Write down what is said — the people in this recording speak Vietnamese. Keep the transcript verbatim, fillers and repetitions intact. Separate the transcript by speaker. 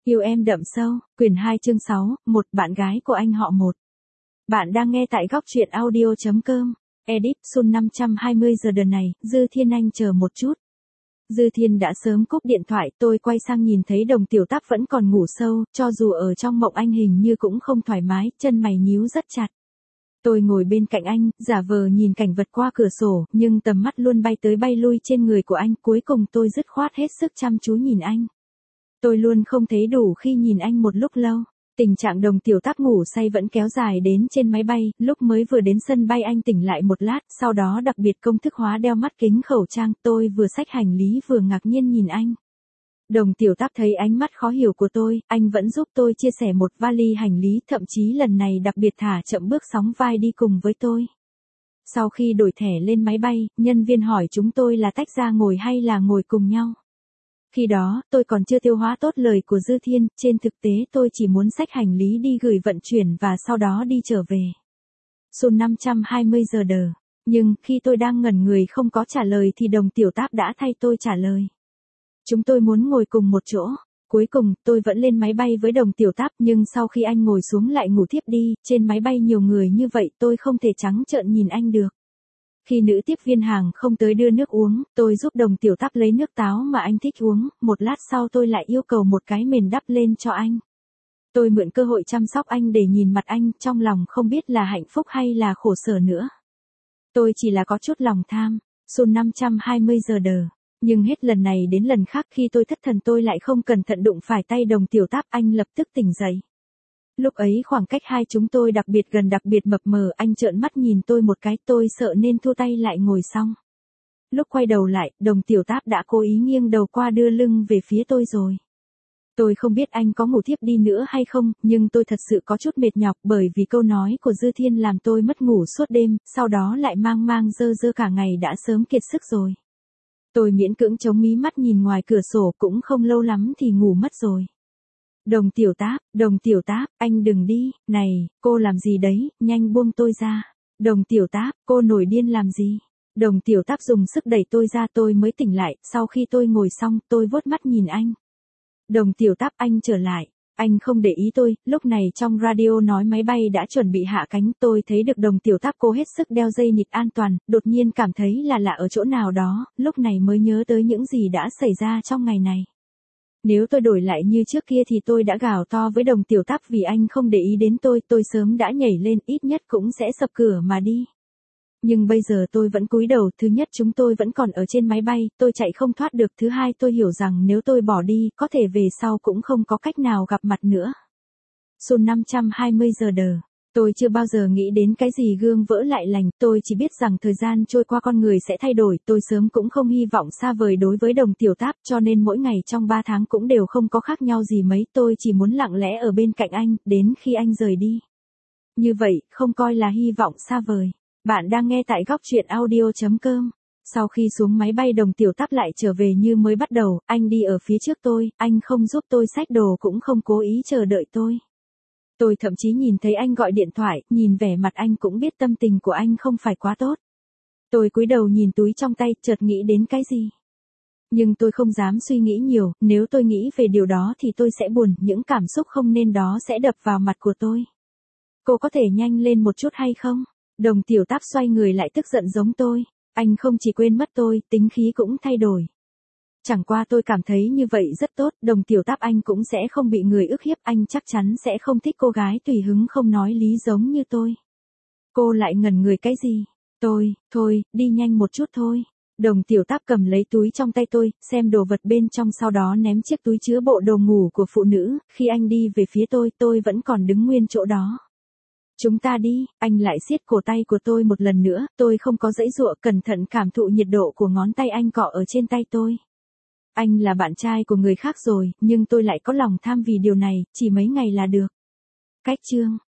Speaker 1: Yêu em đậm sâu, quyển hai chương sáu, một bạn gái của anh họ một. Bạn đang nghe tại góc truyện audio chấm com. Edit Sun năm trăm hai mươi giờ đợt này, Dư Thiên anh chờ một chút. Dư Thiên đã sớm cúp điện thoại, tôi quay sang nhìn thấy Đồng Tiểu Táp vẫn còn ngủ sâu, cho dù ở trong mộng anh hình như cũng không thoải mái, chân mày nhíu rất chặt. Tôi ngồi bên cạnh anh, giả vờ nhìn cảnh vật qua cửa sổ, nhưng tầm mắt luôn bay tới bay lui trên người của anh, cuối cùng tôi dứt khoát hết sức chăm chú nhìn anh. Tôi luôn không thấy đủ khi nhìn anh một lúc lâu. Tình trạng Đồng Tiểu Táp ngủ say vẫn kéo dài đến trên máy bay, lúc mới vừa đến sân bay anh tỉnh lại một lát, sau đó đặc biệt công thức hóa đeo mắt kính khẩu trang, tôi vừa xách hành lý vừa ngạc nhiên nhìn anh. Đồng Tiểu Táp thấy ánh mắt khó hiểu của tôi, anh vẫn giúp tôi chia sẻ một vali hành lý, thậm chí lần này đặc biệt thả chậm bước sóng vai đi cùng với tôi. Sau khi đổi thẻ lên máy bay, nhân viên hỏi chúng tôi là tách ra ngồi hay là ngồi cùng nhau. Khi đó, tôi còn chưa tiêu hóa tốt lời của Dư Thiên, trên thực tế tôi chỉ muốn xách hành lý đi gửi vận chuyển và sau đó đi trở về. Sun năm trăm hai mươi giờ đờ. Nhưng, khi tôi đang ngẩn người không có trả lời thì Đồng Tiểu Táp đã thay tôi trả lời. Chúng tôi muốn ngồi cùng một chỗ. Cuối cùng, tôi vẫn lên máy bay với Đồng Tiểu Táp nhưng sau khi anh ngồi xuống lại ngủ thiếp đi, trên máy bay nhiều người như vậy tôi không thể trắng trợn nhìn anh được. Khi nữ tiếp viên hàng không tới đưa nước uống, tôi giúp Đồng Tiểu Táp lấy nước táo mà anh thích uống, một lát sau tôi lại yêu cầu một cái mền đắp lên cho anh. Tôi mượn cơ hội chăm sóc anh để nhìn mặt anh, trong lòng không biết là hạnh phúc hay là khổ sở nữa. Tôi chỉ là có chút lòng tham. Sun năm trăm hai mươi giờ đờ. Nhưng hết lần này đến lần khác khi tôi thất thần tôi lại không cẩn thận đụng phải tay Đồng Tiểu Táp, anh lập tức tỉnh dậy. Lúc ấy khoảng cách hai chúng tôi đặc biệt gần đặc biệt mập mờ, anh trợn mắt nhìn tôi một cái, tôi sợ nên thua tay lại ngồi xong. Lúc quay đầu lại, Đồng Tiểu Táp đã cố ý nghiêng đầu qua đưa lưng về phía tôi rồi. Tôi không biết anh có ngủ thiếp đi nữa hay không, nhưng tôi thật sự có chút mệt nhọc bởi vì câu nói của Dư Thiên làm tôi mất ngủ suốt đêm, sau đó lại mang mang dơ dơ cả ngày đã sớm kiệt sức rồi. Tôi miễn cưỡng chống mí mắt nhìn ngoài cửa sổ, cũng không lâu lắm thì ngủ mất rồi. Đồng Tiểu Táp, Đồng Tiểu Táp, anh đừng đi, này, cô làm gì đấy, nhanh buông tôi ra. Đồng Tiểu Táp, cô nổi điên làm gì? Đồng Tiểu Táp dùng sức đẩy tôi ra, tôi mới tỉnh lại, sau khi tôi ngồi xong, tôi vuốt mắt nhìn anh. Đồng Tiểu Táp, anh trở lại. Anh không để ý tôi, lúc này trong radio nói máy bay đã chuẩn bị hạ cánh, tôi thấy được Đồng Tiểu Táp cố hết sức đeo dây nịt an toàn, đột nhiên cảm thấy là lạ ở chỗ nào đó, lúc này mới nhớ tới những gì đã xảy ra trong ngày này. Nếu tôi đổi lại như trước kia thì tôi đã gào to với Đồng Tiểu Táp vì anh không để ý đến tôi, tôi sớm đã nhảy lên, ít nhất cũng sẽ sập cửa mà đi. Nhưng bây giờ tôi vẫn cúi đầu, thứ nhất chúng tôi vẫn còn ở trên máy bay, tôi chạy không thoát được, thứ hai tôi hiểu rằng nếu tôi bỏ đi, có thể về sau cũng không có cách nào gặp mặt nữa. Sun năm trăm hai mươi giờ đờ. Tôi chưa bao giờ nghĩ đến cái gì gương vỡ lại lành, tôi chỉ biết rằng thời gian trôi qua con người sẽ thay đổi, tôi sớm cũng không hy vọng xa vời đối với Đồng Tiểu Táp, cho nên mỗi ngày trong ba tháng cũng đều không có khác nhau gì mấy, tôi chỉ muốn lặng lẽ ở bên cạnh anh, đến khi anh rời đi. Như vậy, không coi là hy vọng xa vời. Bạn đang nghe tại góc truyện audio chấm com. Sau khi xuống máy bay Đồng Tiểu Táp lại trở về như mới bắt đầu, anh đi ở phía trước tôi, anh không giúp tôi xách đồ cũng không cố ý chờ đợi tôi. Tôi thậm chí nhìn thấy anh gọi điện thoại, nhìn vẻ mặt anh cũng biết tâm tình của anh không phải quá tốt. Tôi cúi đầu nhìn túi trong tay, chợt nghĩ đến cái gì. Nhưng tôi không dám suy nghĩ nhiều, nếu tôi nghĩ về điều đó thì tôi sẽ buồn, những cảm xúc không nên đó sẽ đập vào mặt của tôi. Cô có thể nhanh lên một chút hay không? Đồng Tiểu Táp xoay người lại tức giận giống tôi. Anh không chỉ quên mất tôi, tính khí cũng thay đổi. Chẳng qua tôi cảm thấy như vậy rất tốt, Đồng Tiểu Táp anh cũng sẽ không bị người ức hiếp, anh chắc chắn sẽ không thích cô gái tùy hứng không nói lý giống như tôi. Cô lại ngẩn người cái gì? Tôi, thôi, đi nhanh một chút thôi. Đồng Tiểu Táp cầm lấy túi trong tay tôi, xem đồ vật bên trong sau đó ném chiếc túi chứa bộ đồ ngủ của phụ nữ, khi anh đi về phía tôi, tôi vẫn còn đứng nguyên chỗ đó. Chúng ta đi, anh lại siết cổ tay của tôi một lần nữa, tôi không có giãy giụa, cẩn thận cảm thụ nhiệt độ của ngón tay anh cọ ở trên tay tôi. Anh là bạn trai của người khác rồi, nhưng tôi lại có lòng tham vì điều này, chỉ mấy ngày là được. Cách chương